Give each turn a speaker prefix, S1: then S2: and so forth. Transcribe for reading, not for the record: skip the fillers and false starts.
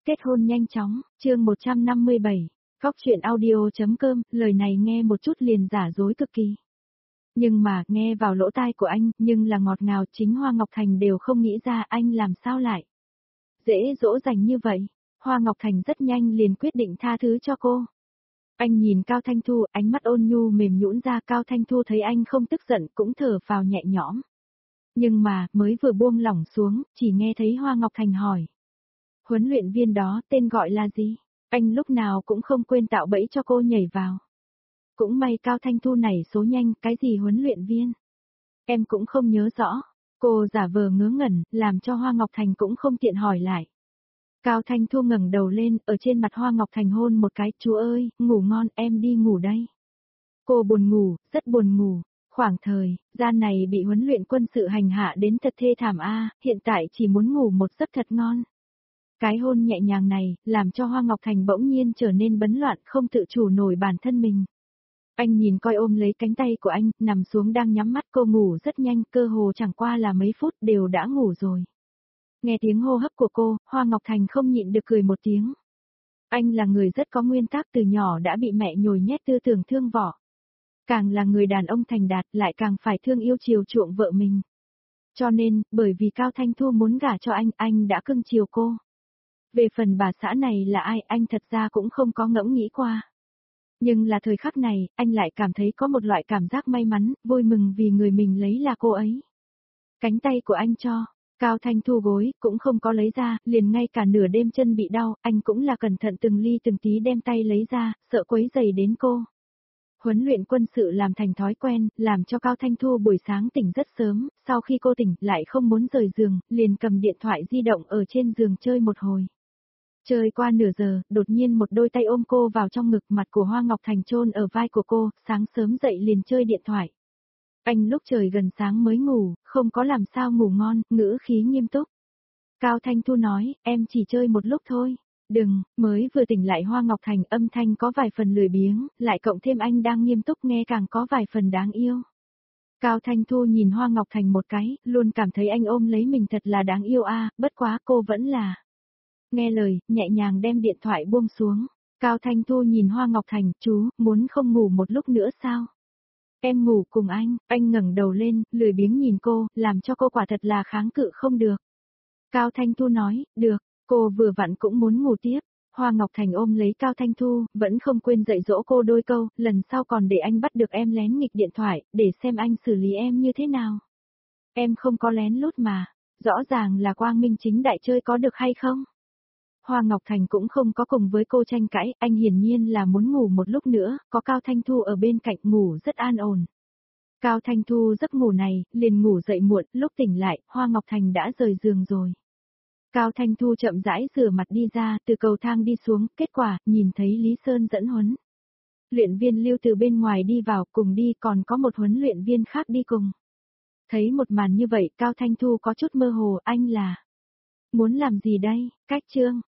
S1: Kết hôn nhanh chóng, chương 157, Cóc truyện audio.com, lời này nghe một chút liền giả dối cực kỳ. Nhưng mà, nghe vào lỗ tai của anh, nhưng là ngọt ngào, chính Hoa Ngọc Thành đều không nghĩ ra anh làm sao lại. Dễ dỗ dành như vậy, Hoa Ngọc Thành rất nhanh liền quyết định tha thứ cho cô. Anh nhìn Cao Thanh Thu, ánh mắt ôn nhu mềm nhũn ra. Cao Thanh Thu thấy anh không tức giận cũng thở phào nhẹ nhõm. Nhưng mà, mới vừa buông lỏng xuống, chỉ nghe thấy Hoa Ngọc Thành hỏi. Huấn luyện viên đó tên gọi là gì? Anh lúc nào cũng không quên tạo bẫy cho cô nhảy vào. Cũng may Cao Thanh Thu này số nhanh, cái gì huấn luyện viên? Em cũng không nhớ rõ. Cô giả vờ ngớ ngẩn, làm cho Hoa Ngọc Thành cũng không tiện hỏi lại. Cao Thanh Thu ngẩng đầu lên, ở trên mặt Hoa Ngọc Thành hôn một cái, chú ơi, ngủ ngon, em đi ngủ đây. Cô buồn ngủ, rất buồn ngủ. Khoảng thời gian này bị huấn luyện quân sự hành hạ đến thật thê thảm hiện tại chỉ muốn ngủ một giấc thật ngon. Cái hôn nhẹ nhàng này, làm cho Hoa Ngọc Thành bỗng nhiên trở nên bấn loạn, không tự chủ nổi bản thân mình. Anh nhìn coi ôm lấy cánh tay của anh, nằm xuống đang nhắm mắt. Cô ngủ rất nhanh, cơ hồ chẳng qua là mấy phút đều đã ngủ rồi. Nghe tiếng hô hấp của cô, Hoa Ngọc Thành không nhịn được cười một tiếng. Anh là người rất có nguyên tắc, từ nhỏ đã bị mẹ nhồi nhét tư tưởng thương vỏ. Càng là người đàn ông thành đạt lại càng phải thương yêu chiều chuộng vợ mình. Cho nên, bởi vì Cao Thanh Thu muốn gả cho anh đã cưng chiều cô. Về phần bà xã này là ai, anh thật ra cũng không có ngẫm nghĩ qua. Nhưng là thời khắc này, anh lại cảm thấy có một loại cảm giác may mắn, vui mừng vì người mình lấy là cô ấy. Cánh tay của anh cho, Cao Thanh Thu gối, cũng không có lấy ra, liền ngay cả nửa đêm chân bị đau, anh cũng là cẩn thận từng ly từng tí đem tay lấy ra, sợ quấy rầy đến cô. Huấn luyện quân sự làm thành thói quen, làm cho Cao Thanh Thu buổi sáng tỉnh rất sớm, sau khi cô tỉnh lại không muốn rời giường, liền cầm điện thoại di động ở trên giường chơi một hồi. Chơi qua nửa giờ, đột nhiên một đôi tay ôm cô vào trong ngực, mặt của Hoa Ngọc Thành chôn ở vai của cô, sáng sớm dậy liền chơi điện thoại. Anh lúc trời gần sáng mới ngủ, không có làm sao ngủ ngon, ngữ khí nghiêm túc. Cao Thanh Thu nói, em chỉ chơi một lúc thôi. Đừng, mới vừa tỉnh lại Hoa Ngọc Thành âm thanh có vài phần lười biếng, lại cộng thêm anh đang nghiêm túc nghe càng có vài phần đáng yêu. Cao Thanh Thu nhìn Hoa Ngọc Thành một cái, luôn cảm thấy anh ôm lấy mình thật là đáng yêu bất quá cô vẫn là. Nghe lời, nhẹ nhàng đem điện thoại buông xuống. Cao Thanh Thu nhìn Hoa Ngọc Thành, chú, muốn không ngủ một lúc nữa sao? Em ngủ cùng anh ngẩng đầu lên, lười biếng nhìn cô, làm cho cô quả thật là kháng cự không được. Cao Thanh Thu nói, được, cô vừa vặn cũng muốn ngủ tiếp. Hoa Ngọc Thành ôm lấy Cao Thanh Thu, vẫn không quên dạy dỗ cô đôi câu, lần sau còn để anh bắt được em lén nghịch điện thoại, để xem anh xử lý em như thế nào. Em không có lén lút mà, rõ ràng là quang minh chính đại chơi có được hay không? Hoa Ngọc Thành cũng không có cùng với cô tranh cãi, anh hiển nhiên là muốn ngủ một lúc nữa, có Cao Thanh Thu ở bên cạnh ngủ rất an ổn. Cao Thanh Thu giấc ngủ này, liền ngủ dậy muộn, lúc tỉnh lại, Hoa Ngọc Thành đã rời giường rồi. Cao Thanh Thu chậm rãi rửa mặt đi ra, từ cầu thang đi xuống, kết quả, nhìn thấy Lý Sơn dẫn huấn. Luyện viên Lưu từ bên ngoài đi vào, cùng đi, còn có một huấn luyện viên khác đi cùng. Thấy một màn như vậy, Cao Thanh Thu có chút mơ hồ, anh là... Muốn làm gì đây, cách chương.